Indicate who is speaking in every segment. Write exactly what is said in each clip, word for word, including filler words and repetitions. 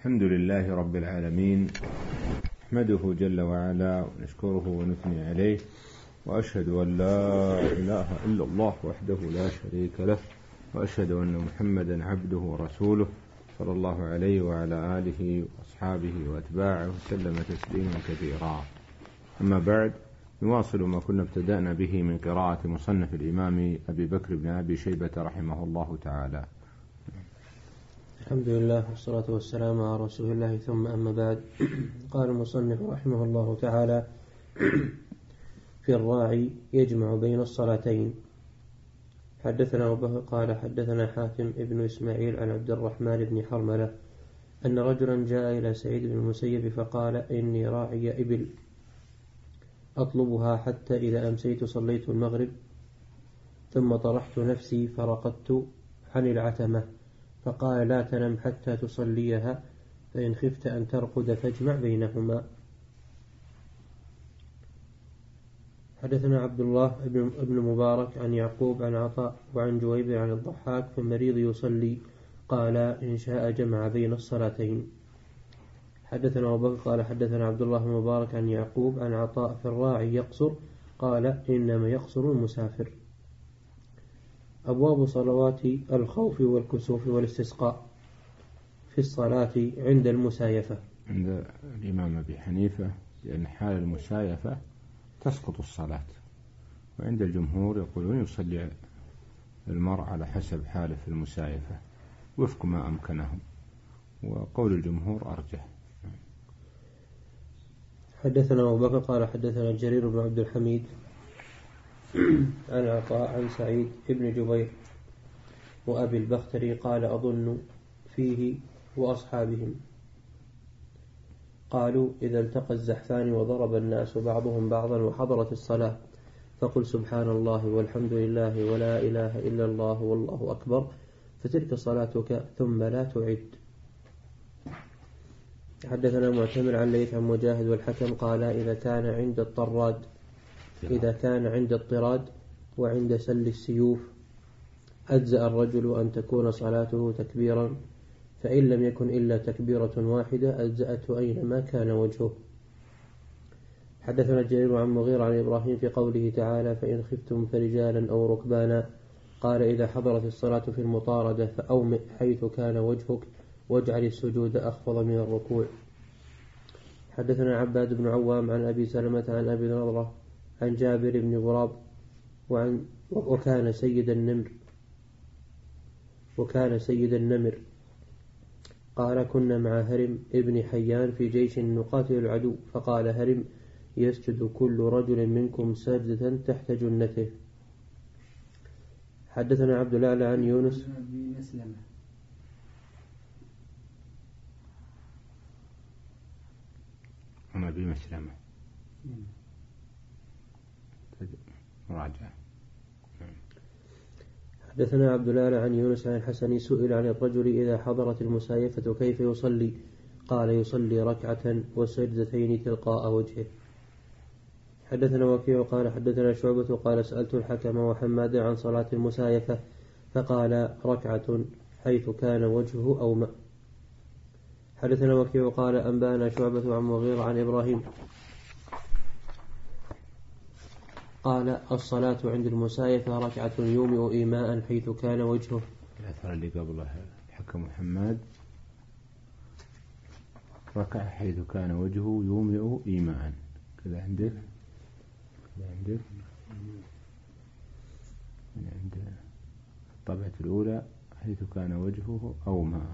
Speaker 1: الحمد لله رب العالمين، نحمده جل وعلا ونشكره ونثني عليه، وأشهد أن لا إله إلا الله وحده لا شريك له، وأشهد أن محمدا عبده ورسوله صلى الله عليه وعلى آله وأصحابه وأتباعه وسلم تسليما كثيرا. أما بعد، نواصل ما كنا ابتدأنا به من قراءة مصنف الإمام أبي بكر بن أبي شيبة رحمه الله تعالى.
Speaker 2: الحمد لله والصلاة والسلام على رسول الله، ثم أما بعد. قال المصنف رحمه الله تعالى: في الراعي يجمع بين الصلاتين. حدثنا أبو بكر قال حدثنا حاتم ابن إسماعيل عن عبد الرحمن بن حرملة أن رجلا جاء إلى سعيد بن المسيب فقال: إني راعي إبل أطلبها حتى إذا أمسيت صليت المغرب ثم طرحت نفسي فرقدت عن العتمة، فقال: لا تنم حتى تصليها، فإن خفت أن ترقد فاجمع بينهما. حدثنا عبد الله بن مبارك عن يعقوب عن عطاء وعن جويبر عن الضحاك في المريض يصلي، قال: إن شاء جمع بين الصلاتين. حدثنا أبو بكر قال حدثنا عبد الله بن مبارك عن يعقوب عن عطاء في الراعي يقصر، قال: إنما يقصر المسافر. أبواب صلوات الخوف والكسوف والاستسقاء في الصلاة عند المسايفة.
Speaker 1: عند الإمام أبي حنيفة لأن حال المسايفة تسقط الصلاة، وعند الجمهور يقولون يصلي المرء على حسب حاله في المسايفة وفق ما أمكنهم، وقول الجمهور أرجح.
Speaker 2: حدثنا أبو بكر قال حدثنا جرير بن عبد الحميد عن عطاء عن سعيد بن جبير وأبي البختري قال: أظن فيه وأصحابهم قالوا: إذا التقى الزحفان وضرب الناس بعضهم بعضا وحضرت الصلاة فقل سبحان الله والحمد لله ولا إله إلا الله والله أكبر، فتلك صلاتك ثم لا تعد. حدثنا معتمر عن ليث عن مجاهد والحكم قال: إذا كان عند الطراد إذا كان عند الطراد وعند سل السيوف أجزأ الرجل أن تكون صلاته تكبيرا، فإن لم يكن إلا تكبيرة واحدة أجزأته أينما كان وجهه. حدثنا جرير عن مغيرة عن إبراهيم في قوله تعالى: فإن خفتم فرجالا أو ركبانا، قال: إذا حضرت الصلاة في المطاردة فأومئ حيث كان وجهك واجعل السجود أخفض من الركوع. حدثنا عباد بن عوام عن أبي سلمة عن أبي نضرة عن جابر بن غراب وعن وكان سيد النمر وكان سيد النمر قال: كنا مع هرم ابن حيان في جيش نقاتل العدو، فقال هرم: يسجد كل رجل منكم سجدة تحت جنته. حدثنا عبد الله عن يونس
Speaker 1: عن أبي مسلمة مراجعة.
Speaker 2: حدثنا عبد الله عن يونس عن الحسن سئل عن الرجل إذا حضرت المسايفة كيف يصلي، قال: يصلي ركعة وسجدتين تلقاء وجهه. حدثنا وكيع قال حدثنا شعبة قال: سألت الحكم وحماد عن صلاة المسايفة فقال: ركعة حيث كان وجهه أومأ. حدثنا وكيع قال: أنبانا شعبة عن مغيرة عن إبراهيم قال: الصلاة عند المسايفة ركعة يومئ إيماء حيث كان وجهه.
Speaker 1: الأثر اللي قبله الحكم محمد ركعة حيث كان وجهه يومئ إيماء، كذا عندك كذا عندك من عند الطبعة الأولى حيث كان وجهه أومأ.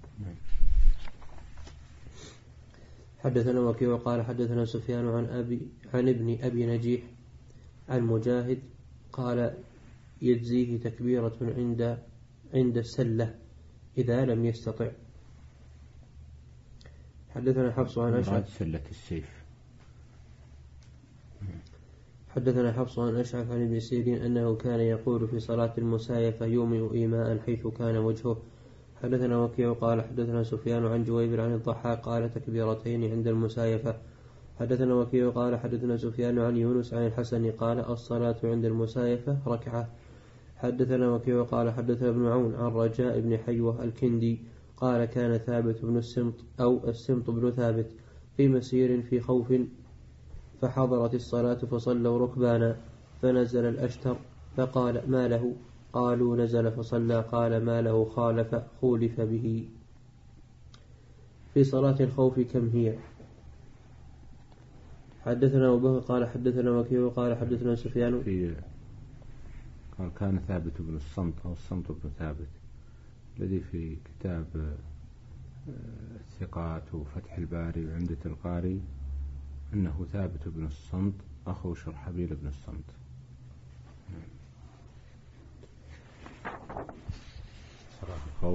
Speaker 2: حدثنا وكيع قال حدثنا سفيان عن أبي عن ابن أبي نجيح عن مجاهد قال: يجزيه تكبيرة عند عند السلة إذا لم يستطع. حدثنا حفص عن أشعث
Speaker 1: سلة السيف.
Speaker 2: حدثنا حفص عن أشعث عن ابن سيرين أنه كان يقول في صلاة المسايفة يومئ إيماء حيث كان وجهه. حدثنا وكيع قال حدثنا سفيان عن جويبر عن الضحاك قال: تكبيرتين عند المسايفة. حدثنا وكيع قال حدثنا سفيان عن يونس عن الحسن قال: الصلاة عند المسايفة ركعة. حدثنا وكيع قال حدثنا ابن عون عن رجاء بن حيوة الكندي قال كان ثابت بن السمط أو السمط بن ثابت في مسير في خوف فحضرت الصلاة فصلوا ركبانا فنزل الأشتر فقال ما له؟ قالوا نزل فصلى. قال ما له؟ خالف خولف به. في صلاة الخوف كم هي؟ حدثنا أبو بكر قال حدثنا وكيع قال حدثنا سفيان
Speaker 1: في قال كان ثابت بن الصمت أو الصمت بن ثابت الذي في كتاب الثقات وفتح الباري وعمدة القاري أنه ثابت بن الصمت أخو شرحبيل بن الصمت. صلاة الخوف.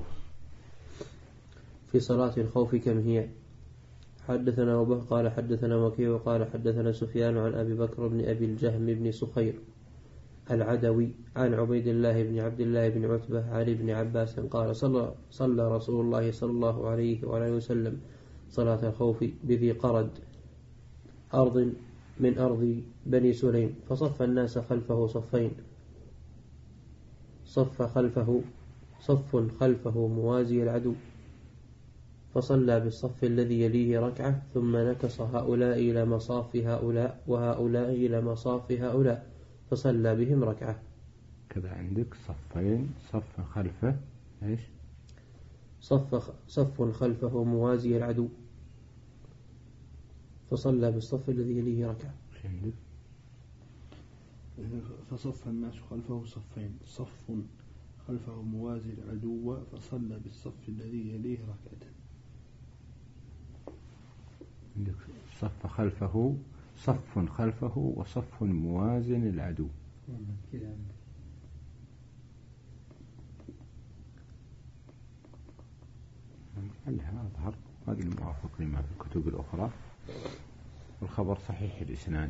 Speaker 2: في صلاة الخوف كم هي؟ حدثنا أبو بكر قال حدثنا وكيع قال حدثنا سفيان عن أبي بكر بن أبي الجهم بن سخير العدوي عن عبيد الله بن عبد الله بن عتبة عن ابن عباس قال صلى, صلى رسول الله صلى الله عليه وعليه وسلم صلاة الخوف بذي قرد أرض من أرض بني سليم فصف الناس خلفه صفين صف خلفه صف خلفه موازي العدو فصلى بالصف الذي يليه ركعة ثم نكص هؤلاء إلى مصاف هؤلاء وهؤلاء إلى مصاف هؤلاء فصلى بهم ركعة.
Speaker 1: كذا عندك صفين صف خلفه إيش؟
Speaker 2: صف صف خلفه موازي العدو فصلى بالصف الذي يليه ركعة.
Speaker 1: عندك
Speaker 3: فصف الناس خلفه صفين صف خلفه موازي العدو فصلى بالصف الذي يليه ركعة.
Speaker 1: عندك صف خلفه صف خلفه وصف موازن العدو. لها أظهر هذا الموافق لما في الكتب الأخرى والخبر صحيح الإسناد.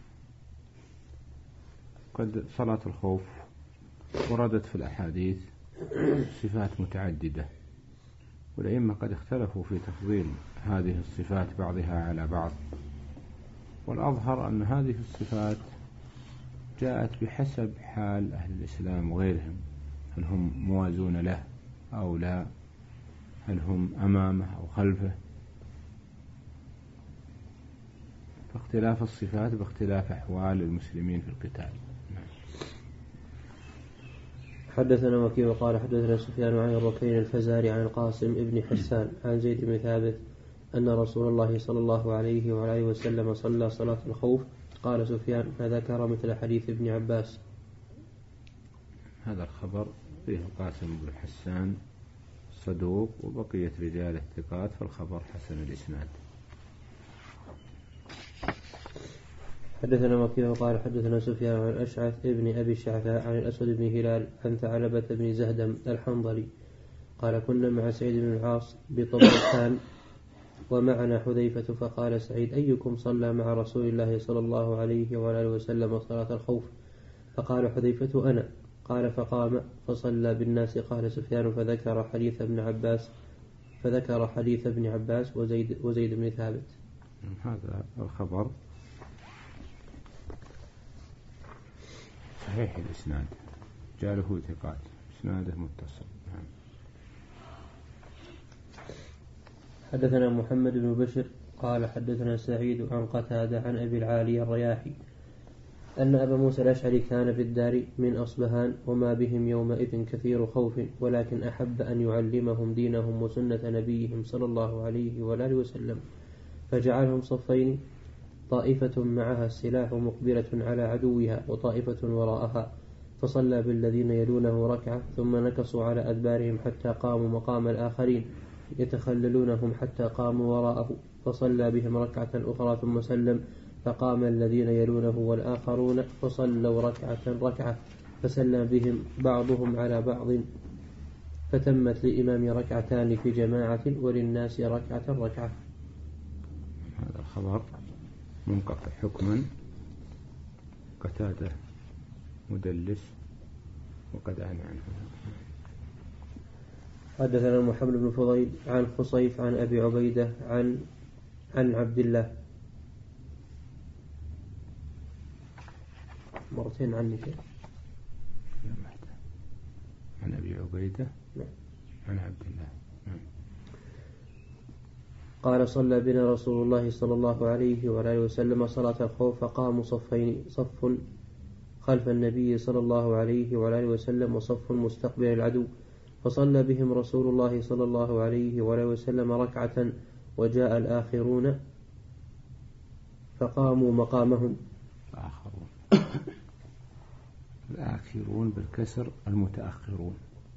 Speaker 1: قد صلاة الخوف وردت في الأحاديث صفات متعددة والأئمة قد اختلفوا في تفضيل هذه الصفات بعضها على بعض والأظهر أن هذه الصفات جاءت بحسب حال أهل الإسلام وغيرهم هل هم موازون له أو لا هل هم أمامه أو خلفه فاختلاف الصفات باختلاف أحوال المسلمين في القتال.
Speaker 2: حدثنا وكيع قال حدثنا سفيان عن الركين الفزاري عن القاسم ابن حسان عن زيد بن ثابت أن رسول الله صلى الله عليه وعليه وسلم صلى صلاة الخوف. قال سفيان فذكر مثل حديث ابن عباس.
Speaker 1: هذا الخبر فيه القاسم بن حسان صدوق وبقية رجال الثقات فالخبر حسن الإسناد.
Speaker 2: حدثنا وكيع قال حدثنا سفيان عن أشعث ابن أبي الشعثاء عن الأسود بن هلال عن ثعلبة بن زهدم الحنظلي قال كنا مع سعيد بن العاص بطبرستان ومعنا حذيفة فقال سعيد أيكم صلى مع رسول الله صلى الله عليه وآله وسلم صلاة الخوف؟ فقال حذيفة أنا. قال فقام فصلى بالناس. قال سفيان فذكر حديث ابن عباس فذكر حديث ابن عباس وزيد, وزيد بن ثابت.
Speaker 1: هذا الخبر صحيح الإسناد جاله ثقات إسناده متصل.
Speaker 2: حدثنا محمد بن بشر قال حدثنا سعيد عن قتادة عن أبي العالي الرياحي أن أبا موسى الأشعري كان في الدار من أصبهان وما بهم يومئذ كثير خوف ولكن أحب أن يعلمهم دينهم وسنة نبيهم صلى الله عليه وآله وسلم فجعلهم صفين طائفة معها السلاح مقبلة على عدوها وطائفة وراءها فصلى بالذين يلونه ركعة ثم نكصوا على أدبارهم حتى قاموا مقام الآخرين يتخللونهم حتى قاموا وراءه فصلى بهم ركعة أخرى ثم سلم فقام الذين يلونه والآخرون فصلوا ركعة ركعة فسلم بهم بعضهم على بعض فتمت لإمام ركعتان في جماعة وللناس ركعة ركعة.
Speaker 1: هذا الخبر منقطع حكما قتادة مدلس وقد عن عنه.
Speaker 2: حدثنا محمد بن فضيل عن خصيف عن أبي عبيدة عن عن عبد الله مرتين عني شيء
Speaker 1: عن أبي عبيدة عن عبد الله
Speaker 2: قال صلى بنا رسول الله صلى الله عليه وآله وسلم صلاة الخوف فقاموا صفين صف خلف النبي صلى الله عليه وآله وسلم وصف مستقبل العدو فصلى بهم رسول الله صلى الله عليه وآله وسلم ركعة وجاء الآخرون فقاموا مقامهم.
Speaker 1: الآخرون الآخرون بالكسر المتأخرون.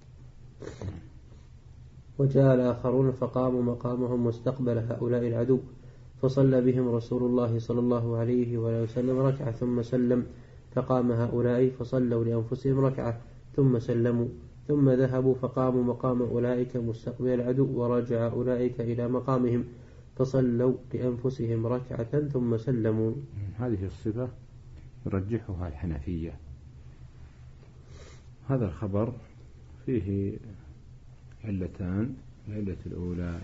Speaker 2: وجاء الآخرون فقاموا مقامهم مستقبل هؤلاء العدو فصلى بهم رسول الله صلى الله عليه وآله وسلم ركعة ثم سلم فقام هؤلاء فصلوا لأنفسهم ركعة ثم سلموا ثم ذهبوا فقاموا مقام أولئك مستقبل العدو ورجع أولئك إلى مقامهم فصلوا لأنفسهم ركعة ثم سلموا.
Speaker 1: هذه الصفة يرجحها الحنفية. هذا الخبر فيه علتان. العلة الأولى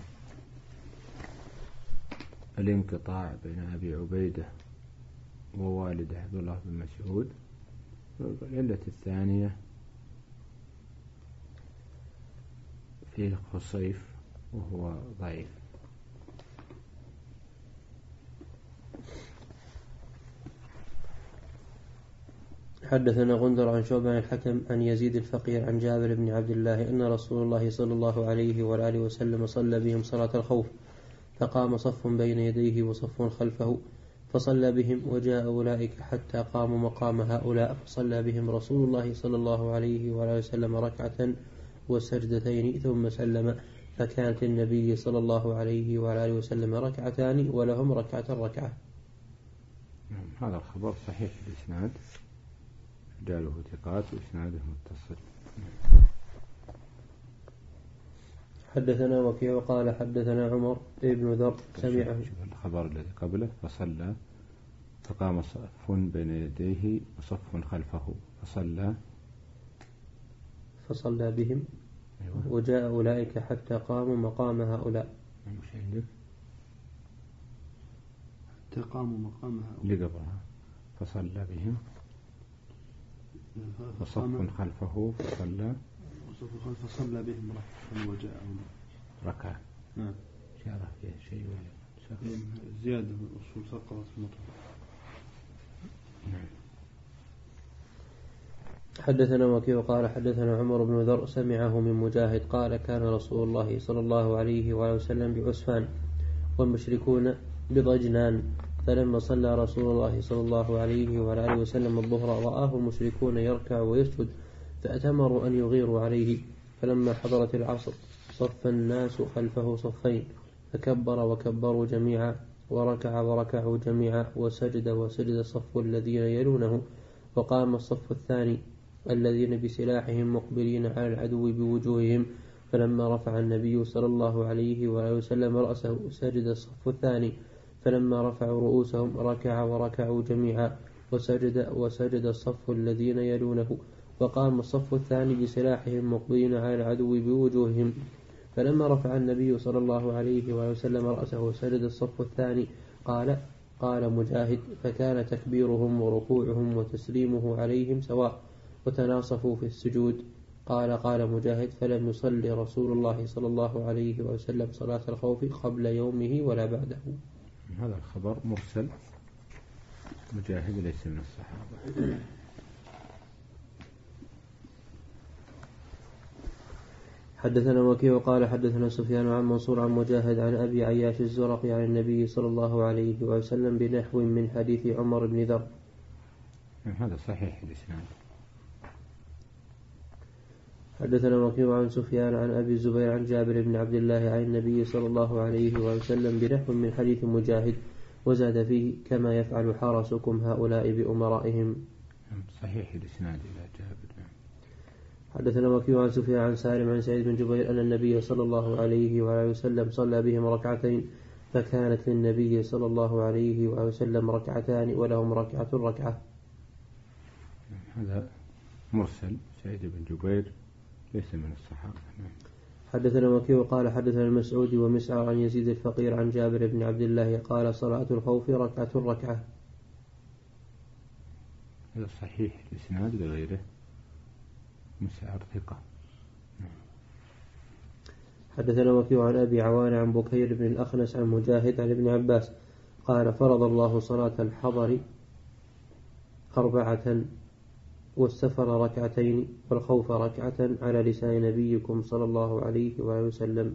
Speaker 1: الانقطاع بين أبي عبيدة ووالده عبد الله بن مسعود. العلة الثانية فيه خصيف وهو ضعيف.
Speaker 2: حدثنا غندر عن شعبة الحكم عن يزيد الفقير عن جابر بن عبد الله أن رسول الله صلى الله عليه وآله وسلم صلى بهم صلاة الخوف فقام صف بين يديه وصف خلفه فصلى بهم وجاء أولئك حتى قاموا مقام هؤلاء فصلى بهم رسول الله صلى الله عليه وآله وسلم ركعة وسجدتين ثم سلم فكانت النبي صلى الله عليه وآله وسلم ركعتان ولهم ركعة ركعة.
Speaker 1: هذا الخبر صحيح الإسناد رجاله ثقات وإسناده متصل.
Speaker 2: حدثنا وكيع قال حدثنا عمر بن ذر سمعه.
Speaker 1: الخبر الذي قبله فصلى فقام صف بين يديه وصف خلفه فصلى
Speaker 2: فصلى بهم. أيوة. وجاء أولئك حتى قاموا مقام هؤلاء.
Speaker 1: مش عندك؟
Speaker 3: حتى قاموا مقام هؤلاء
Speaker 1: اللي قبلها فصلى بهم وصف خلفه فصلى
Speaker 3: وصف خلفه فصلى بهم ركعة وجاء
Speaker 1: ركعة.
Speaker 3: نعم.
Speaker 1: شارع فيها شيء ولا
Speaker 3: زيادة من أصول سقطت في المطلق.
Speaker 1: نعم.
Speaker 2: حدثنا وكيع قال حدثنا عمر بن ذر سمعه من مجاهد قال كان رسول الله صلى الله عليه وآله وسلم بعسفان والمشركون بضجنان فلما صلى رسول الله صلى الله عليه وآله وسلم الظهر رآه المشركون يركع ويسجد فأتمروا أن يغيروا عليه فلما حضرت العصر صف الناس خلفه صفين فكبر وكبروا جميعا وركع وركعوا جميعا وسجد وسجد الصف الذين يلونه وقام الصف الثاني الذين بسلاحهم مقبلين على العدو بوجوههم فلما رفع النبي صلى الله عليه وآله وسلم رأسه سجد الصف الثاني فلما رفعوا رؤوسهم ركع وركعوا جميعا وسجد وسجد الصف الذين يلونه وقام الصف الثاني بسلاحهم مقبلين على العدو بوجوههم فلما رفع النبي صلى الله عليه وآله وسلم رأسه سجد الصف الثاني. قال قال مجاهد فكان تكبيرهم وركوعهم وتسليمه عليهم سواء وتناصفوا في السجود. قال قال مجاهد فلم يصلي رسول الله صلى الله عليه وسلم صلاة الخوف قبل يومه ولا بعده.
Speaker 1: هذا الخبر مرسل مجاهد ليس من الصحابة.
Speaker 2: حدثنا وكيع قال حدثنا سفيان عن منصور عن مجاهد عن أبي عياش الزرقي عن النبي صلى الله عليه وسلم بنحو من حديث عمر بن ذر.
Speaker 1: هذا صحيح الإسناد.
Speaker 2: حدثنا وكيع عن سفيان عن أبي الزبير عن جابر بن عبد الله عن النبي صلى الله عليه وسلم بنحو من حديث مجاهد وزاد فيه كما يفعل حرسكم هؤلاء بأمرائهم.
Speaker 1: صحيح الإسناد إلى جابر.
Speaker 2: حدثنا وكيع عن سفيان عن سالم عن سعيد بن جبير أن النبي صلى الله عليه وآله وسلم صلى بهم ركعتين فكانت للنبي صلى الله عليه وآله وسلم ركعتان ولهم ركعة ركعة.
Speaker 1: هذا مرسل سعيد بن جبير ليس من الصحابة.
Speaker 2: حدثنا وكيع قال حدثنا المسعود ومسعر عن يزيد الفقير عن جابر بن عبد الله قال صلاة الخوف ركعة ركعة.
Speaker 1: هذا صحيح الإسناد لغيره مسعر ثقة.
Speaker 2: حدثنا وكيع عن أبي عوان عن بكير بن الأخنس عن مجاهد عن ابن عباس قال فرض الله صلاة الحضر أربعة والسفر ركعتين والخوف ركعة على لسان نبيكم صلى الله عليه وآله وسلم.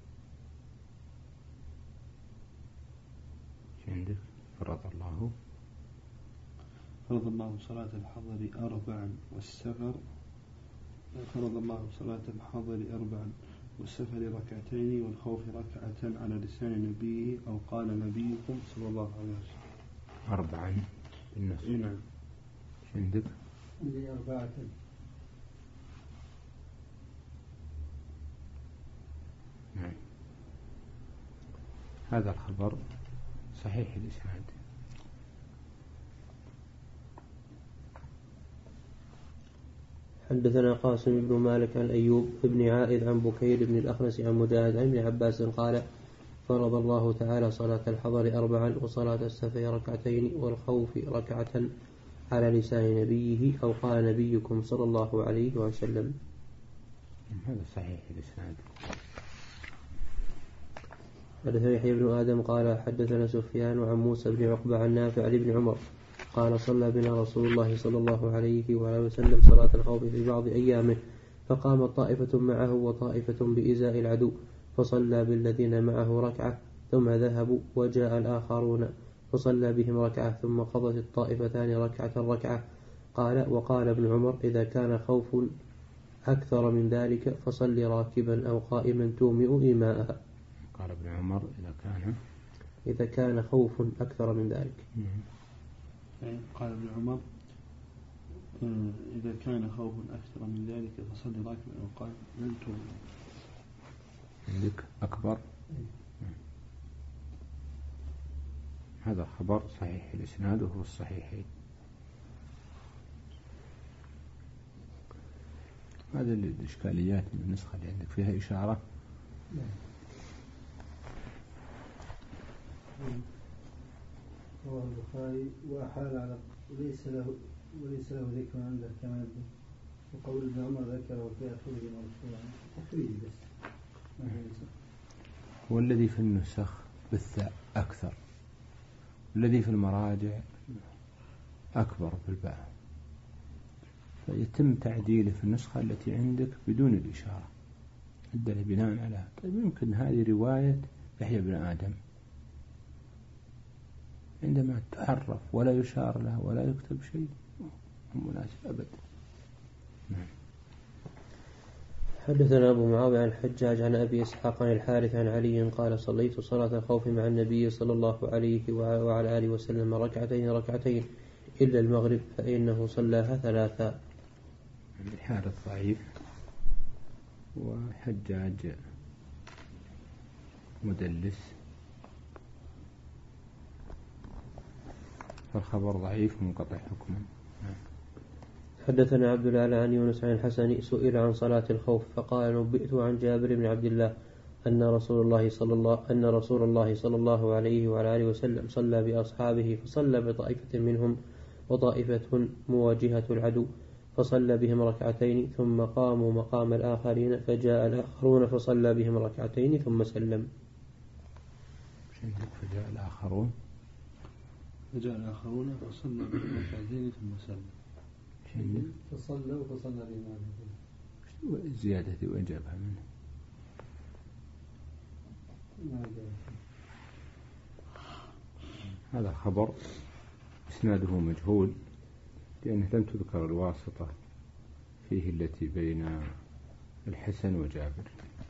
Speaker 1: عندك فرض الله
Speaker 3: فرض الله صلاة الحضر أربعا والسفر فرض الله صلاة الحضر أربعا والسفر ركعتين والخوف ركعة على لسان نبيه أو قال نبيكم صلى الله عليه وسلم.
Speaker 1: أربعا بالنص.
Speaker 3: نعم.
Speaker 1: عندك
Speaker 4: عندي أربعة.
Speaker 1: نعم. هذا الخبر صحيح الإسناد.
Speaker 2: حدثنا قاسم بن مالك عن أيوب بن عائد عن بكير بن الأخنس عن مجاهد عن ابن عباس قال فرض الله تعالى صلاة الحضر أربعا وصلاة السفر ركعتين والخوف ركعة على لسان نبيه أو قال نبيكم صلى الله عليه وسلم.
Speaker 1: هذا صحيح الإسناد.
Speaker 2: حدثنا يحيى بن آدم قال حدثنا سفيان عن موسى بن عقبة عن نافع عن ابن عمر قال صلى بنا رسول الله صلى الله عليه وآله وسلم صلاة الخوف في بعض أيامه فقامت طائفة معه وطائفة بإزاء العدو فصلى بالذين معه ركعة ثم ذهبوا وجاء الآخرون فصلى بهم ركعة ثم قضت الطائفتان ركعة ركعة. قال وقال ابن عمر إذا كان خوف أكثر من ذلك فصل راكبا أو قائما تومئ إيماءها.
Speaker 1: قال ابن عمر إذا كان
Speaker 2: إذا كان خوف أكثر من ذلك.
Speaker 3: قال ابن عمر إذا كان خوف أكثر من ذلك فصل راكبا أو قائما تومئ.
Speaker 1: عندك أكبر. هذا خبر صحيح الإسناد وهو الصحيحين. هذا الإشكاليات من النسخة اللي عندك فيها إشارة.
Speaker 4: هو البخاري وأحال على وليس له وليس له ذكر عنده كما يبدو وقول ابن عمر ذكره في آخره مرفوعا تفريد بس.
Speaker 1: هو الذي في النسخ بالثاء أكثر والذي في المراجع أكبر بالباء فيتم تعديله في النسخة التي عندك بدون الإشارة عدل بناء على. طيب يمكن هذه رواية يحيى بن آدم عندما تحرف ولا يشار له ولا يكتب شيء هم مناسب أبدا. نعم.
Speaker 2: حدثنا أبو معاوية عن الحجاج عن أبي إسحاق عن الحارث عن علي قال صليت صلاة الخوف مع النبي صلى الله عليه وعلى آله وسلم ركعتين ركعتين إلا المغرب فإنه صلاها ثلاثا.
Speaker 1: الحارث ضعيف وحجاج مدلس فالخبر ضعيف منقطع حكما.
Speaker 2: حدثنا عبد الأعلى عن يونس عن الحسن سئل عن صلاة الخوف فقال نبئت عن جابر بن عبد الله أن رسول الله صلى الله أن رسول الله صلى الله عليه وعلى آله وسلم صلى بأصحابه فصلى بطائفة منهم وطائفة مواجهة العدو فصلى بهم ركعتين ثم قاموا مقام الآخرين فجاء الآخرون فصلى بهم ركعتين ثم سلم.
Speaker 1: فجاء الآخرون
Speaker 3: فجاء الآخرون فصلى بهم ركعتين ثم سلم.
Speaker 4: فصلوا فصلى بهم.
Speaker 1: الزيادة وين جابها منه؟ هذا خبر إسناده مجهول لأنه لم تذكر الواسطة فيه التي بين الحسن وجابر.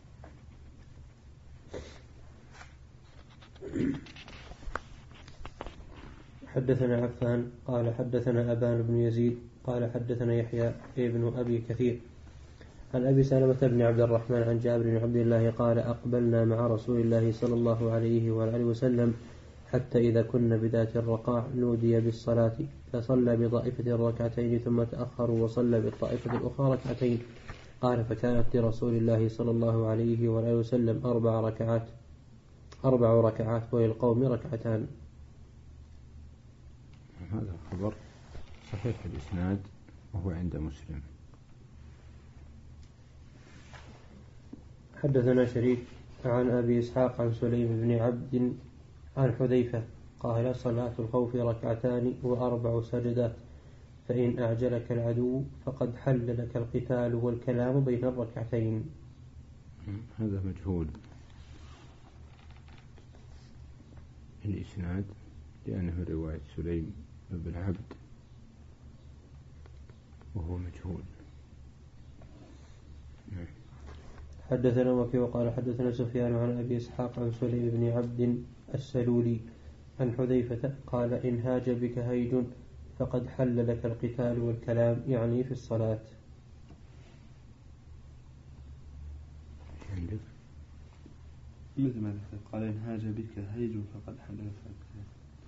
Speaker 2: حدثنا عفان قال حدثنا أبان بن يزيد قال حدثنا يحيى ابن أبي كثير عن أبي سلمة بن عبد الرحمن عن جابر بن عبد الله قال أقبلنا مع رسول الله صلى الله عليه وآله وسلم حتى إذا كنا بذات الرقاع نودي بالصلاة فصلى بطائفة ركعتين ثم تأخروا وصلى بالطائفة الأخرى ركعتين. قال فكانت لرسول الله صلى الله عليه وآله وسلم أربع ركعات أربع ركعات وللقوم ركعتان.
Speaker 1: هذا الخبر صحيح الإسناد وهو عند مسلم.
Speaker 2: حدثنا شريك عن أبي إسحاق عن سليم بن عبد عن حذيفة قال صلاة الخوف ركعتان وأربع سجدات فإن أعجلك العدو فقد حل لك القتال والكلام بين الركعتين.
Speaker 1: هذا مجهول الإسناد لأنه رواية سليم بن عبد وهو مجهول.
Speaker 2: حدثنا وكيع قال حدثنا سفيان عن أبي إسحاق عن سليم بن عبد السلولي عن حذيفة قال إن هاج بك هيج فقد حل لك القتال والكلام يعني في الصلاة.
Speaker 1: عندك
Speaker 3: مثل ما ذكر قال إن هاج بك هيج فقد حل لك القتال.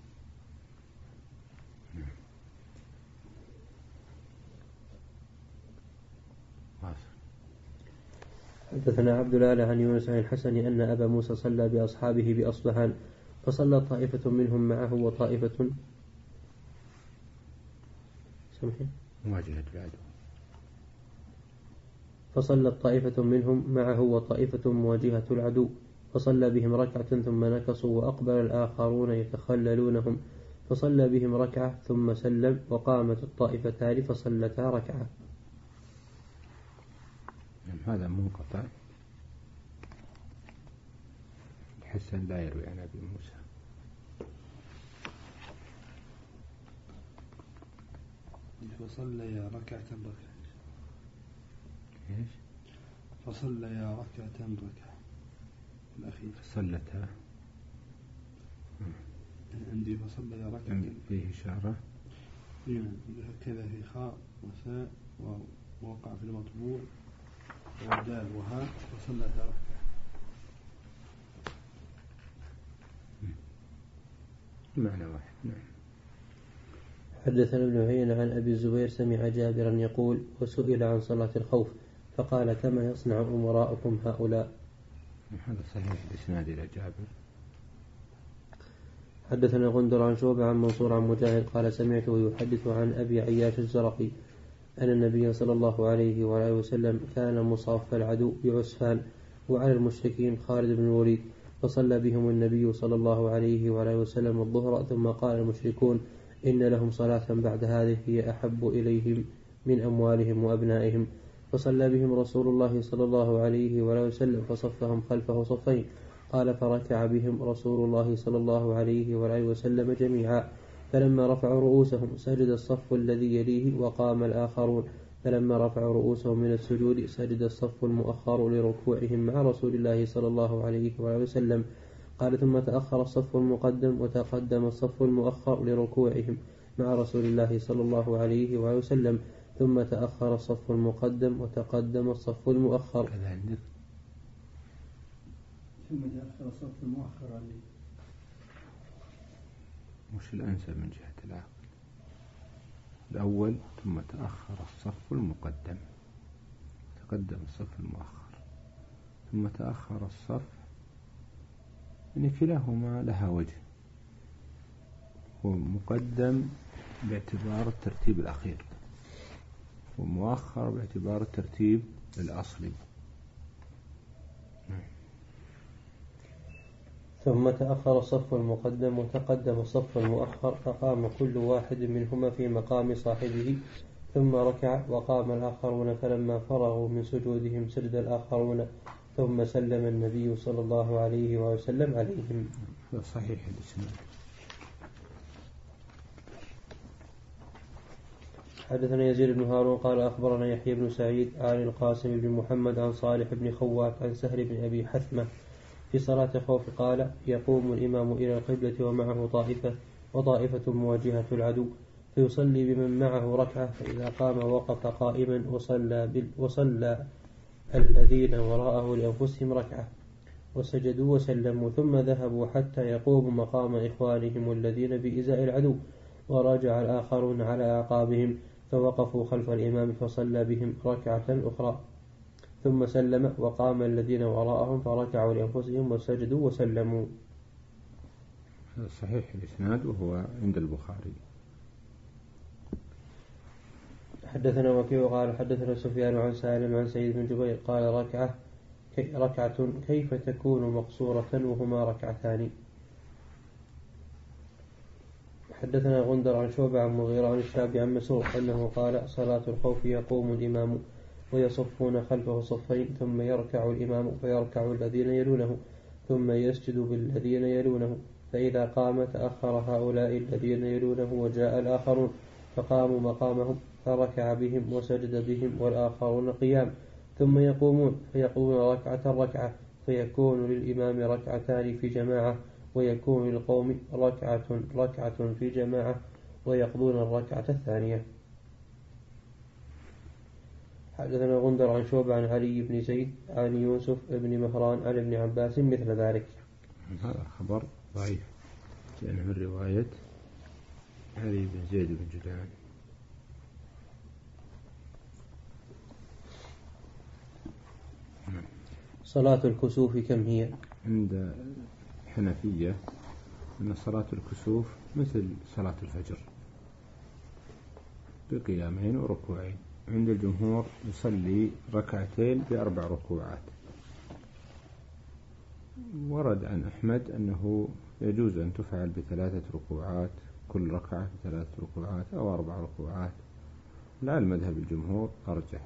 Speaker 2: حدثنا عبد الأعلى عن يونس عن الحسن أن أبا موسى صلى بأصحابه بأصبهان فصلى طائفة منهم معه وطائفة
Speaker 1: مواجهة العدو
Speaker 2: فصلت طائفة منهم معه وطائفة مواجهة العدو فصلى بهم ركعة ثم نكصوا وأقبل الآخرون يتخللونهم فصلى بهم ركعة ثم سلم وقامت الطائفتان فصلتا ركعة.
Speaker 1: هذا منقطع الحسن لا يروي عن أبي موسى.
Speaker 3: فصلى ركعة ركعة
Speaker 1: إيش؟
Speaker 3: فصلى ركعة ركعة الأخير
Speaker 1: صلتها
Speaker 3: عندي فصلى ركعة
Speaker 1: فيه إشارة
Speaker 3: كذا في خاء وساء ووقع في المطبوع ودال وهاء وصلى ركعة
Speaker 1: معنى واحد. نعم.
Speaker 2: حدثنا ابن عيينة عن أبي الزبير سمع جابرا يقول وسئل عن صلاة الخوف فقال كما يصنع أمراؤكم هؤلاء.
Speaker 1: هذا صحيح الإسناد إلى جابر.
Speaker 2: حدثنا غندر عن شعبة عن منصور عن مجاهد قال سمعته يحدث عن أبي عياش الزرقي أن النبي صلى الله عليه وآله وسلم كان مصاف العدو بعسفان وعلى المشركين خالد بن الوليد فصلى بهم النبي صلى الله عليه وآله وسلم الظهر ثم قال المشركون إن لهم صلاة بعد هذه هي أحب إليهم من أموالهم وأبنائهم فصلى بهم رسول الله صلى الله عليه وآله وسلم فصفهم خلفه صفين قال فركع بهم رسول الله صلى الله عليه وآله وسلم جميعا فلما رفعوا رؤوسهم سجد الصف الذي يليه وقام الآخرون فلما رفعوا رؤوسهم من السجود سجد الصف المؤخر لركوعهم مع رسول الله صلى الله عليه وآله وسلم قال ثم تأخر الصف المقدم وتقدم الصف المؤخر لركوعهم مع رسول الله صلى الله عليه وآله وسلم ثم تأخر الصف المقدم وتقدم الصف المؤخر.
Speaker 4: ثم تأخر الصف المؤخر عليه
Speaker 1: مش الأنسب من جهة العقل الأول ثم تأخر الصف المقدم تقدم الصف المؤخر ثم تأخر الصف يعني كلاهما لها وجه ومقدم باعتبار الترتيب الأخير ومؤخر باعتبار الترتيب الأصلي.
Speaker 2: ثم تأخر الصف المقدم وتقدم الصف المؤخر فقام كل واحد منهما في مقام صاحبه ثم ركع وقام الآخرون فلما فرغوا من سجودهم سجد الآخرون ثم سلم النبي صلى الله عليه وسلم عليهم.
Speaker 1: صحيح الإسناد.
Speaker 2: حدثنا يزيد بن هارون قال أخبرنا يحيى بن سعيد عن القاسم بن محمد عن صالح بن خوات عن سهل بن أبي حثمة في صلاة الخوف قال يقوم الإمام إلى القبلة ومعه طائفة وطائفة مواجهة العدو فيصلي بمن معه ركعة فإذا قام وقف قائما وصلى, بال وصلى الذين وراءه لأنفسهم ركعة وسجدوا وسلموا ثم ذهبوا حتى يقوموا مقام إخوانهم الذين بإزاء العدو وراجع الآخرون على أعقابهم فوقفوا خلف الإمام فصلى بهم ركعة أخرى ثم سلم وقام الذين وراءهم فركعوا لأنفسهم وسجدوا وسلموا.
Speaker 1: صحيح الإسناد وهو عند البخاري.
Speaker 2: حدثنا وكيع قال حدثنا سفيان عن سالم عن سعيد بن جبير قال ركعة ركعة كيف تكون مقصورة وهما ركعتان. حدثنا غندر عن شعبة عن مغيرة عن الشعبي عن مسروق أنه قال صلاة الخوف يقوم الإمام ويصفون خلفه صفين ثم يركع الإمام فيركع الذين يلونه ثم يسجد بالذين يلونه، فإذا قام تأخر هؤلاء الذين يلونه وجاء الآخرون فقاموا مقامهم فركع بهم وسجد بهم والآخرون قيام، ثم يقومون فيقومون ركعة ركعة فيكون للإمام ركعتان في جماعة ويكون للقوم ركعة ركعة في جماعة ويقضون الركعة الثانية. حدثنا غندر عن شعبة عن علي بن زيد عن يوسف بن مهران عن ابن عباس مثل ذلك.
Speaker 1: هذا خبر ضعيف لأنه من رواية علي بن زيد بن جدعان.
Speaker 2: صلاة الكسوف كم هي؟
Speaker 1: عند الحنفية أن صلاة الكسوف مثل صلاة الفجر بقيامين وركوعين. عند الجمهور يصلي ركعتين بأربع ركوعات. ورد عن أحمد أنه يجوز أن تفعل بثلاثة ركوعات، كل ركعة بثلاثة ركوعات أو أربع ركوعات. لا، المذهب الجمهور أرجح.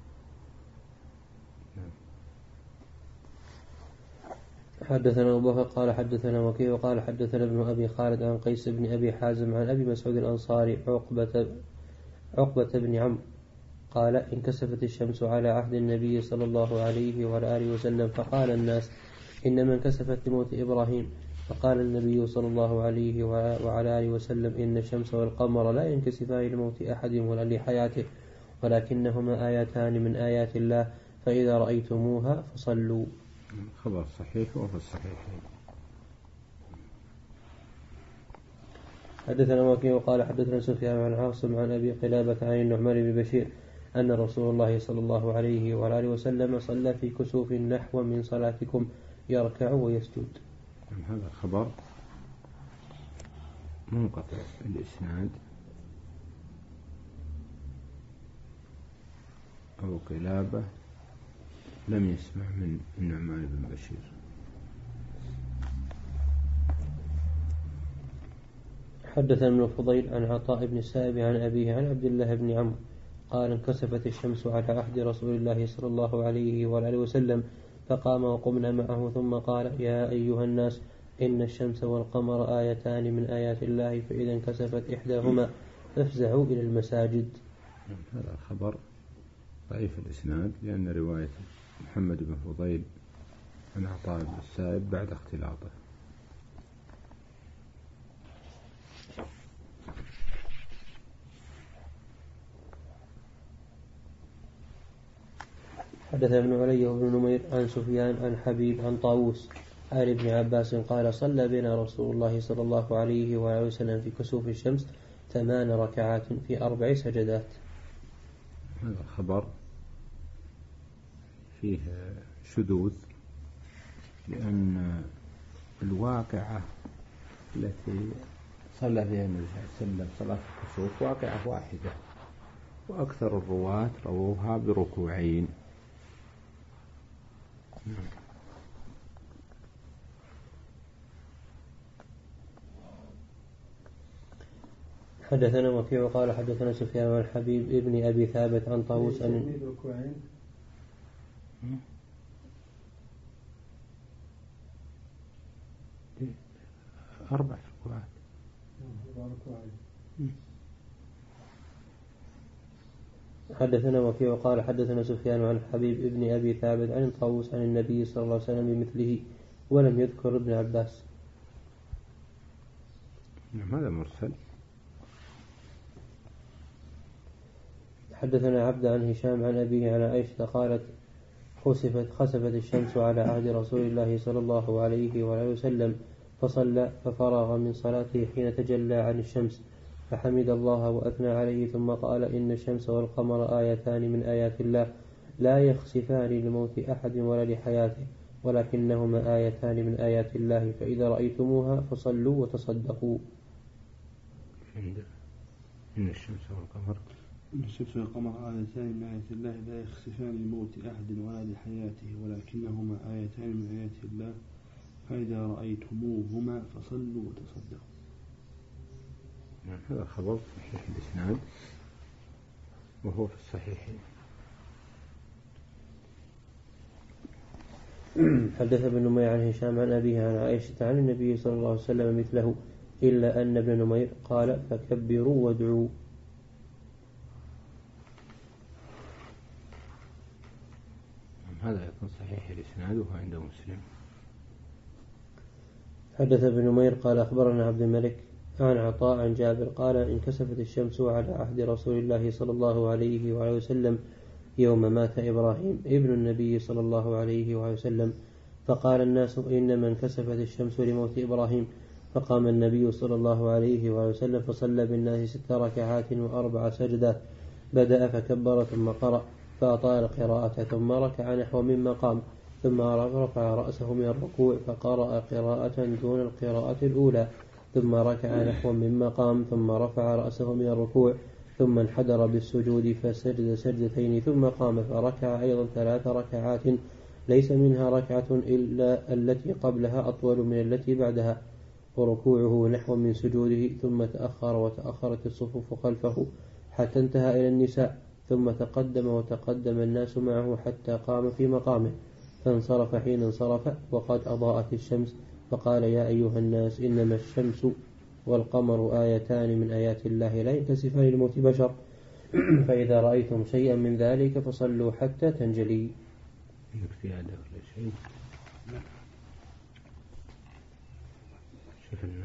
Speaker 2: حدثنا أبو بكر قال حدثنا وكيع قال حدثنا ابن أبي خالد عن قيس بن أبي حازم عن أبي مسعود الأنصاري عقبة عقبة بن عمرو قال انكسفت الشمس على عهد النبي صلى الله عليه وعلى آله وسلم فقال الناس إنما انكسفت لموت إبراهيم، فقال النبي صلى الله عليه وعلى آله وسلم إن الشمس والقمر لا ينكسفان لموت أحد ولا لحياته ولكنهما آيتان من آيات الله فإذا رأيتموها فصلوا.
Speaker 1: خبر صحيح وفي الصحيحين.
Speaker 2: حدثنا وكيع قال حدثنا سفيان عن عاصم عن أبي قلابة عن النعمان بن بشير أن رسول الله صلى الله عليه وعلى آله وسلم صلى في كسوف نحو من صلاتكم يركع ويسجد.
Speaker 1: هذا خبر منقطع الإسناد. أبو قلابة لم يسمع من النعمان بن بشير.
Speaker 2: حدثنا ابن الفضيل عن عطاء بن السائب عن أبيه عن عبد الله بن عمرو قال انكسفت الشمس على عهد رسول الله صلى الله عليه وآله وسلم فقام وقمنا معه ثم قال يا أيها الناس إن الشمس والقمر آيتان من آيات الله فإذا انكسفت إحداهما فافزعوا إلى المساجد.
Speaker 1: هذا خبر ضعيف الإسناد لأن رواية محمد بن فضيل عن عطاء بن السائب بعد اختلاطه.
Speaker 2: حدث ابن علي وابن نمير عن سفيان عن حبيب عن طاووس عن ابن عباس قال صلى بنا رسول الله صلى الله عليه وآله وسلم في كسوف الشمس ثمان ركعات في أربع سجدات.
Speaker 1: هذا الخبر فيه شذوذ لأن الواقعة التي صلى فيها النبي صلى الله عليه وسلم صلاة الكسوف واقعة واحدة، وأكثر الرواة رووها بركوعين.
Speaker 2: حدثنا وكيع قال حدثنا سفيان عن حبيب ابن أبي ثابت عن طاووس عن
Speaker 1: أربع ركوعات.
Speaker 2: حدثنا وكيع قال حدثنا سفيان عن حبيب ابن أبي ثابت عن طاووس عن النبي صلى الله عليه وسلم بمثله ولم يذكر ابن عباس.
Speaker 1: هذا مرسل.
Speaker 2: حدثنا عبد عن هشام عن أبيه عن عائشة قالت خسفت خسفت الشمس على عهد رسول الله صلى الله عليه وآله وسلم فصلى ففرغ من صلاته حين تجلى عن الشمس فحمد الله وأثنى عليه ثم قال إن الشمس والقمر آيتان من آيات الله لا يخسفان لموت أحد ولا لحياته ولكنهما آيتان من آيات الله فإذا رأيتموها فصلوا وتصدقوا.
Speaker 1: إن الشمس والقمر
Speaker 3: الشمس والقمر آيتان من آيات الله لا يخسفان لموت أحد ولا لحياته ولكنهما آيتان من آيات الله فإذا رأيتموهما فصلوا وتصدقوا.
Speaker 1: هذا خبر صحيح الإسناد وهو في الصحيحين.
Speaker 2: حدث ابن نمير عن هشام عن أبيه عن عائشة عن النبي صلى الله عليه وسلم مثله إلا أن ابن نمير قال فكبروا وادعوا.
Speaker 1: هذا يكون صحيح الإسناد وهو عند مسلم.
Speaker 2: حدث ابن نمير قال أخبرنا عبد الملك عن عطاء عن جابر قال انكسفت الشمس على عهد رسول الله صلى الله عليه وعليه وسلم يوم مات إبراهيم ابن النبي صلى الله عليه وعليه وسلم فقال الناس إنما انكسفت الشمس لموت إبراهيم فقام النبي صلى الله عليه وعليه وسلم فصلى بالناس ست ركعات وأربع سجدات بدأ فكبر ثم قرأ فأطال القراءة ثم ركع نحو مما قام ثم رفع رأسه من الركوع فقرأ قراءة دون القراءة الأولى ثم ركع نحو مما قام ثم رفع رأسه من الركوع ثم انحدر بالسجود فسجد سجدتين ثم قام فركع أيضا ثلاث ركعات ليس منها ركعة إلا التي قبلها أطول من التي بعدها وركوعه نحو من سجوده ثم تأخر وتأخرت الصفوف خلفه حتى انتهى إلى النساء ثم تقدم وتقدم الناس معه حتى قام في مقامه فانصرف حين انصرف وقد أضاءت الشمس فقال يا أيها الناس إنما الشمس والقمر آيتان من آيات الله لا ينكسفان لموت بشر فإذا رأيتم شيئا من ذلك فصلوا حتى تنجلي.
Speaker 1: يكفي هذا ولا شيء؟ شوفنا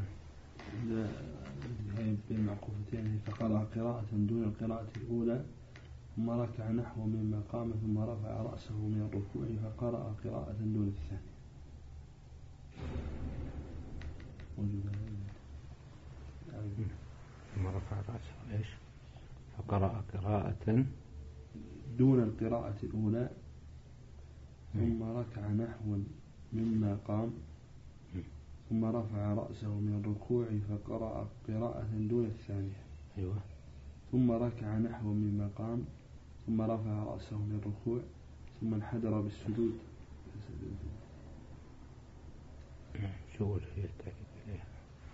Speaker 3: هي بين معقوفتين فقرأ قراءة دون القراءة الأولى ثم ركع نحو مما قام ثم رفع رأسه من الركوع فقرأ قراءة دون الثانية.
Speaker 1: ثم رفع رأسه إيش؟ فقرأ قراءة
Speaker 3: دون القراءة الأولى ثم ركع نحو مما قام ثم رفع رأسه من الركوع فقرأ قراءة دون الثانية.
Speaker 1: أيوة.
Speaker 3: ثم ركع نحو مما قام ثم رفع رأسه من الركوع ثم انحدر بالسجود.
Speaker 1: شو هي التأكيد عليها؟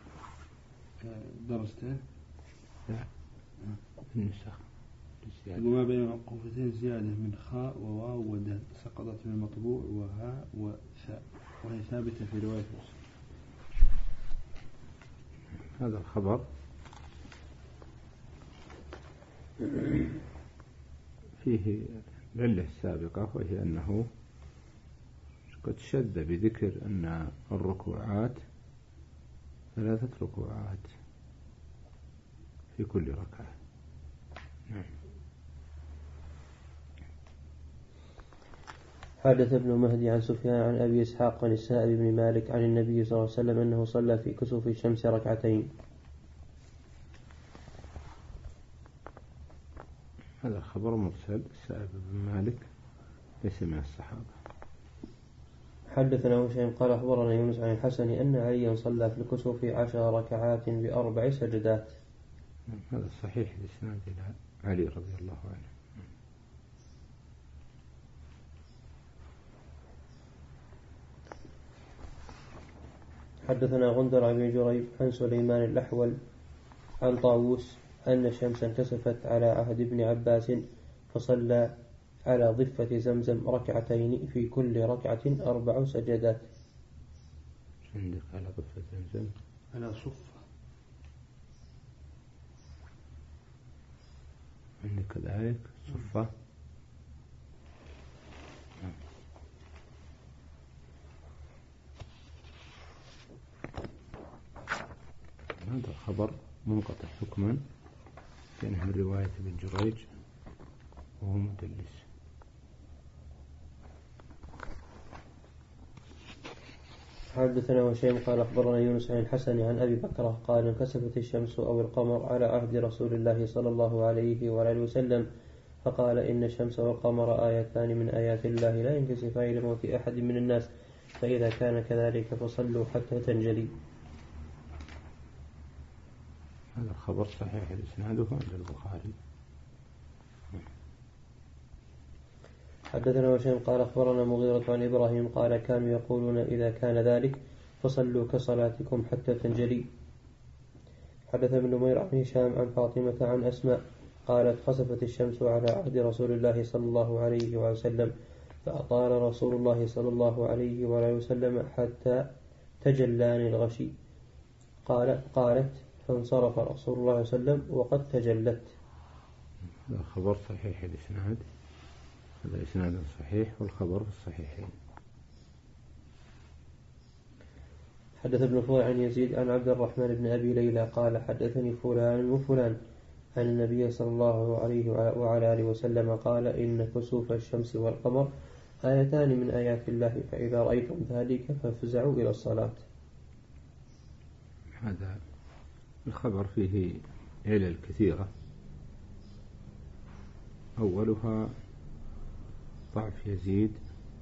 Speaker 3: درسته؟
Speaker 1: لا النسخ
Speaker 3: وما بين الموقوفتين زيادة من خاء وواو ودال سقطت من المطبوع وهاء وثاء وهي ثابتة في رواية مسلم.
Speaker 1: هذا الخبر فيه العلة السابقة وهي أنه قد شد بذكر أن الركوعات ثلاثة ركوعات في كل ركعة. نعم.
Speaker 2: حدث ابن مهدي عن سفيان عن أبي إسحاق عن السائب بن مالك عن النبي صلى الله عليه وسلم أنه صلى في كسوف الشمس ركعتين.
Speaker 1: هذا خبر مرسل. السائب بن مالك ليس من الصحابة.
Speaker 2: حدثنا هشيم قال أخبرنا يونس عن الحسن أن عليا صلى في الكسوف عشر ركعات بأربع سجدات.
Speaker 1: هذا صحيح الإسناد إلى علي رضي الله عنه.
Speaker 2: حدثنا غندر بن جريب عن سليمان الأحول عن طاووس أن الشمس انكسفت على عهد ابن عباس فصلى على ضفة زمزم ركعتين في كل ركعة أربع سجدات.
Speaker 1: عندك على ضفة زمزم
Speaker 3: على صفة
Speaker 1: عندك كذلك صفة. هذا الخبر منقطع حكما لأنه من رواية ابن جريج وهو مدلس.
Speaker 2: حدثنا هشيم قال أخبرنا يونس عن الحسن عن أبي بكرة قال انكسفت الشمس أو القمر على عهد رسول الله صلى الله عليه وآله وسلم فقال إن الشمس والقمر آيتان من آيات الله لا ينكسفان لموت أحد من الناس فإذا كان كذلك فصلوا حتى تنجلي.
Speaker 1: هذا الخبر صحيح الإسناد عند البخاري.
Speaker 2: حدثنا هشام قال أخبرنا مغيرة عن إبراهيم قال كانوا يقولون إذا كان ذلك فصلوا كصلاتكم حتى تنجلي. حدث ابن نمير عن هشام عن فاطمة عن أسماء قالت خسفت الشمس على عهد رسول الله صلى الله عليه وسلم فأطال رسول الله صلى الله عليه وسلم حتى تجلاني الغشي. قال قالت فانصرف رسول الله صلى الله عليه وسلم وقد تجلت.
Speaker 1: هذا خبر صحيح الإسناد، هذا إسناد صحيح والخبر في الصحيحين.
Speaker 2: حدث ابن فضيل عن يزيد عن عبد الرحمن بن أبي ليلى قال حدثني فلان وفلان عن النبي صلى الله عليه وعلى آله وسلم قال إن كسوف الشمس والقمر آيتان من آيات الله فإذا رأيتم ذلك فافزعوا إلى الصلاة.
Speaker 1: هذا الخبر فيه علل كثيرة، أولها ضعف يزيد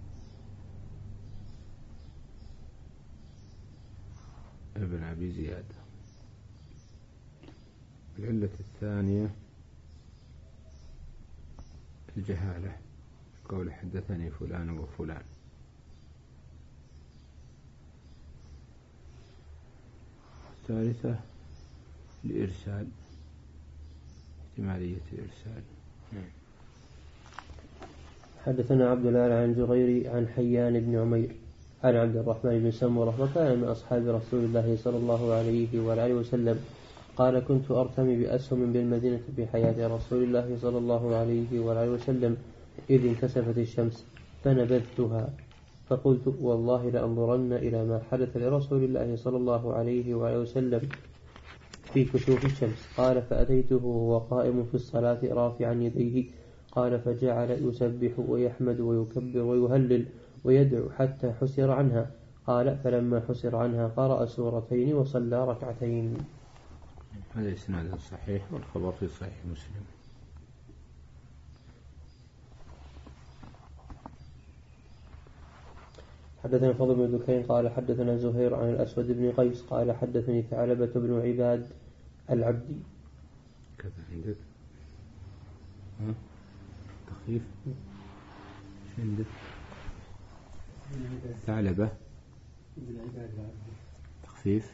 Speaker 1: ابن أبي زياد. العلة الثانية الجهالة، قول حدثني فلان وفلان. الثالثة الإرسال، احتمالية الإرسال.
Speaker 2: حدثنا عبد الله عن جرير عن حيان بن عمير عن عبد الرحمن بن سمرة وكان من أصحاب رسول الله صلى الله عليه وآله وسلم قال كنت أرتمي بأسهم بالمدينة في حياة رسول الله صلى الله عليه وآله وسلم إذ انكسفت الشمس فنبذتها فقلت والله لأنظرن إلى ما حدث لرسول الله صلى الله عليه وآله وسلم في كسوف الشمس. قال فأتيته وهو قائم في الصلاة رافعا يديه قال فجعل يسبح ويحمد ويكبر ويهلل ويدعو حتى حسر عنها. قال فلما حسر عنها قرأ سورتين وصلى ركعتين.
Speaker 1: هذا إسناد صحيح والخبر في صحيح مسلم.
Speaker 2: حدثنا فضل بن دكين قال حدثنا زهير عن الأسود بن قيس قال حدثني ثعلبة بن عباد العبدي.
Speaker 1: كذا عندك ها تخفيف عندك ثعلبة تخفيف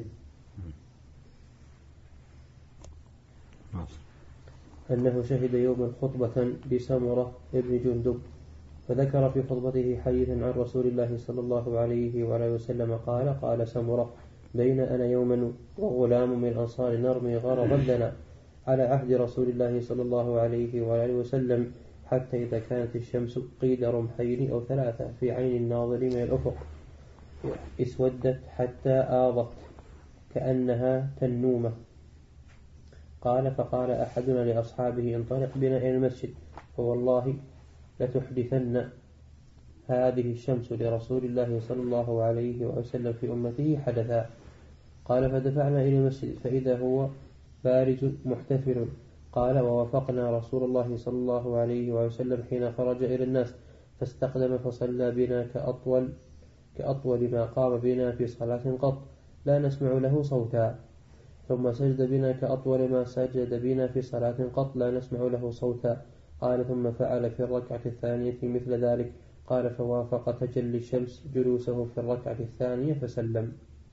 Speaker 1: ناصر
Speaker 2: أنه شهد يوما خطبة بسمرة ابن جندب فذكر في خطبته حديثا عن رسول الله صلى الله عليه وآله وسلم قال قال سمرة بين أنا يوما وغلام من الأنصار نرمي غرضا لنا على عهد رسول الله صلى الله عليه وآله وسلم حتى إذا كانت الشمس قيد رمحين أو ثلاثة في عين الناظر من الأفق اسودت حتى آضت كأنها تنومة. قال فقال أحدنا لأصحابه انطلق بنا إلى المسجد فوالله لتحدثن هذه الشمس لرسول الله صلى الله عليه وسلم في أمته حدثا. قال فدفعنا إلى المسجد فإذا هو بارز محتفل. قال ووافقنا رسول الله صلى الله عليه وسلم حين خرج إلى الناس فاستقدم فصلى بنا كأطول, كأطول ما قام بنا في صلاة قط لا نسمع له صوتا ثم سجد بنا كأطول ما سجد بنا في صلاة قط لا نسمع له صوتا. قال ثم فعل في الركعة الثانية مثل ذلك. قال فوافق تجلي الشمس جلوسه في الركعة الثانية فسلم.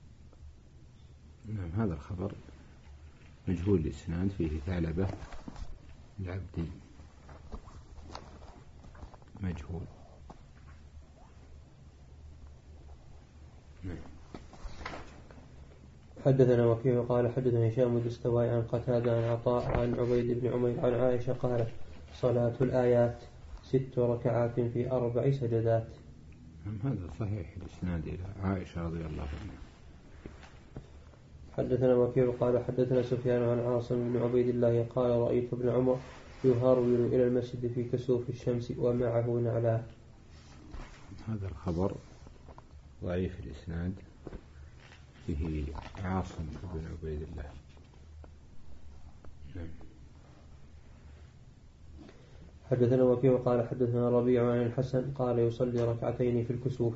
Speaker 1: نعم هذا الخبر مجهول الإسناد فيه ثعلبة العبدي مجهول. نعم.
Speaker 2: حدثنا وكيع قال حدثنا هشام الدستوائي عن قتادة عن عطاء عن عبيد بن عمير عن عائشة قالت صلاة الآيات ست ركعات في أربع سجدات.
Speaker 1: هذا صحيح الإسناد إلى عائشة رضي الله عنها.
Speaker 2: حدثنا وكيع قال حدثنا سفيان عن عاصم بن عبيد الله قال رأيت ابن عمر يهرول إلى المسجد في كسوف الشمس ومعه نعلاه.
Speaker 1: هذا الخبر ضعيف الإسناد فيه عاصم بن عبيد الله. نعم.
Speaker 2: حدثنا وكيع قال حدثنا ربيع عن الحسن قال يصلي ركعتين في الكسوف.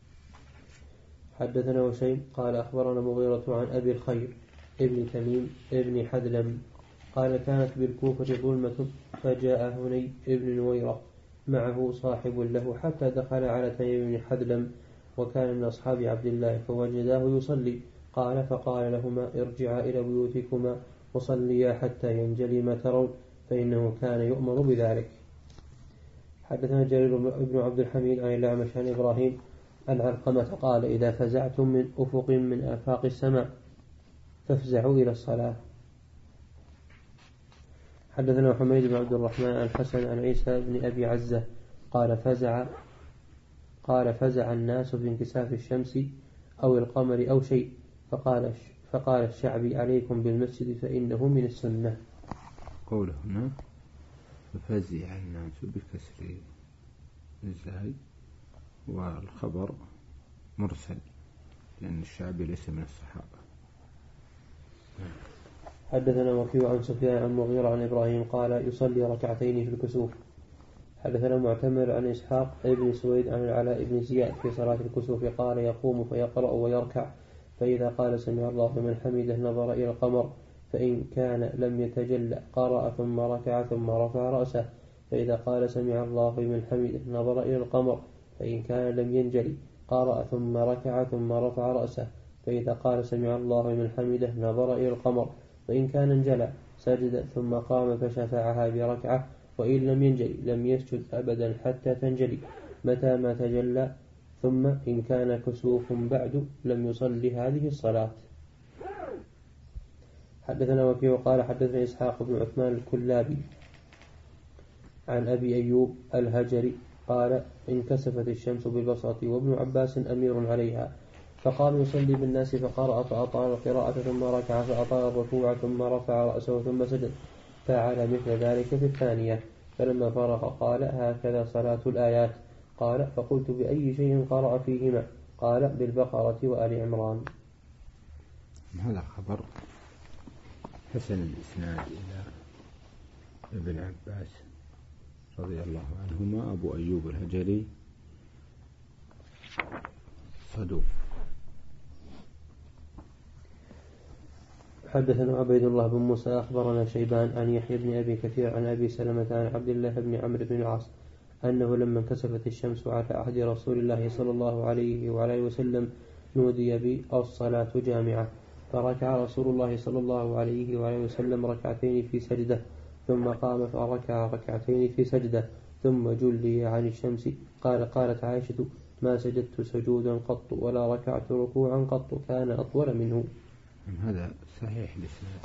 Speaker 2: حدثنا وشيم قال أخبرنا مغيرة عن أبي الخير ابن تميم ابن حدلم قال كانت بالكوفة ظلمة فجاء هني ابن نويرة معه صاحب له حتى دخل على تميم بن حذلم وكان من أصحاب عبد الله فوجداه يصلي قال فقال لهما ارجعا إلى بيوتكما وصليا حتى ينجلي ما ترون فإنه كان يؤمر بذلك. حدثنا جرير بن عبد الحميد عن الأعمش عن إبراهيم عن علقمة قال إذا فزعتم من أفق من آفاق السماء فافزعوا إلى الصلاة. حدثنا حميد بن عبد الرحمن عن الحسن عن عيسى بن أبي عزة قال فزع قال فزع الناس في انكساف الشمس أو القمر أو شيء فقال فقال الشعبي عليكم بالمسجد فإنه من السنة.
Speaker 1: قوله هنا ففزع الناس بكسر الزاي والخبر مرسل لأن الشعبي ليس من الصحابة.
Speaker 2: حدثنا وكيع عن سفيان عن مغيرة عن إبراهيم قال يصلي ركعتين في الكسوف. حدثنا معتمر عن إسحاق ابن سويد عن العلاء بن زياد في صلاة الكسوف قال يقوم فيقرأ ويركع فإذا قال سمع الله لمن حمده نظر إلى القمر فإن كان لم يتجلى قرأ ثم ركع ثم رفع رأسه فإذا قال سمع الله لمن حمده نظر إلى القمر فإن كان لم ينجلي قرأ ثم ركع ثم رفع رأسه فإذا قال سمع الله لمن حمده نظر إلى القمر فإن كان انجلى سجد ثم قام فشفعها بركعة وإن لم ينجلي لم يسجد أبدا حتى تنجلي متى ما تجلى ثم إن كان كسوف بعد لم يصلي هذه الصلاة. حدثنا وكيع قال حدثنا إسحاق بن عثمان الكلابي عن أبي أيوب الهجري قال انكسفت الشمس بالبسط وابن عباس أمير عليها فقام يصلي بالناس فقرأ فأطال القراءة ثم ركع فأطال الركوع ثم رفع رأسه ثم سجد فعل مثل ذلك في الثانية فلما فرغ قال هكذا صلاة الآيات قال فقلت بأي شيء قرأ فيهما قال بالبقرة وآل عمران.
Speaker 1: هذا خبر حسن الإسناد إلى ابن عباس رضي الله عنهما. أبو أيوب الهجري صدوق.
Speaker 2: حدثنا عبيد الله بن موسى أخبرنا شيبان عن يحيى بن أبي كثير عن أبي سلمة عن عبد الله بن عمرو بن العاص أنه لما انكسفت الشمس على عهد رسول الله صلى الله عليه وعلى وسلم نودي بالصلاة جامعة فركع رسول الله صلى الله عليه وعلى وسلم ركعتين في سجدة ثم قام فركع ركعتين في سجدة ثم جلي عن الشمس قال قالت عائشة ما سجدت سجودا قط ولا ركعت ركوعا قط كان أطول منه.
Speaker 1: هذا صحيح الإسناد.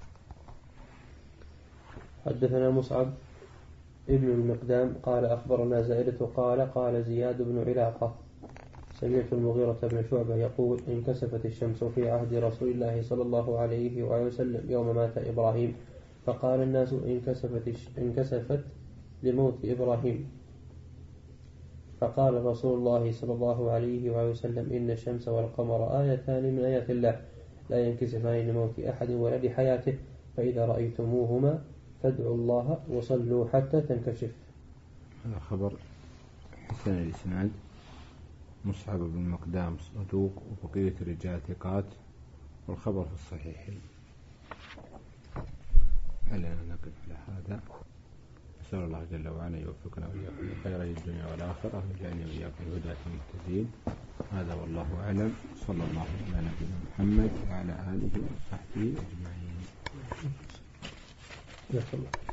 Speaker 2: حدثنا مصعب ابن المقدام قال أخبرنا زائدة قال قال زياد بن علاقة سمعت المغيرة بن شعبة يقول انكسفت الشمس في عهد رسول الله صلى الله عليه وآله وسلم يوم مات إبراهيم فقال الناس انكسفت, انكسفت لموت إبراهيم فقال رسول الله صلى الله عليه وآله وسلم إن الشمس والقمر آيتان من آيات الله لا ينكسفان لموت أحد ولا لحياته فإذا رأيتموهما فادعوا الله وصلوا حتى تنكشف.
Speaker 1: هذا خبر حسن الإسناد. مصعب بن مقدام صدوق وبقية الرجال ثقات والخبر في الصحيحين. علينا نقف على هذا. أسأل الله جل وعلا يوفقنا وإياكم لخير الدنيا والآخرة ويجعلنا وإياكم الهداة المهتدين. هذا والله أعلم. صلى الله على نبينا محمد وعلى آله وصحبه أجمعين.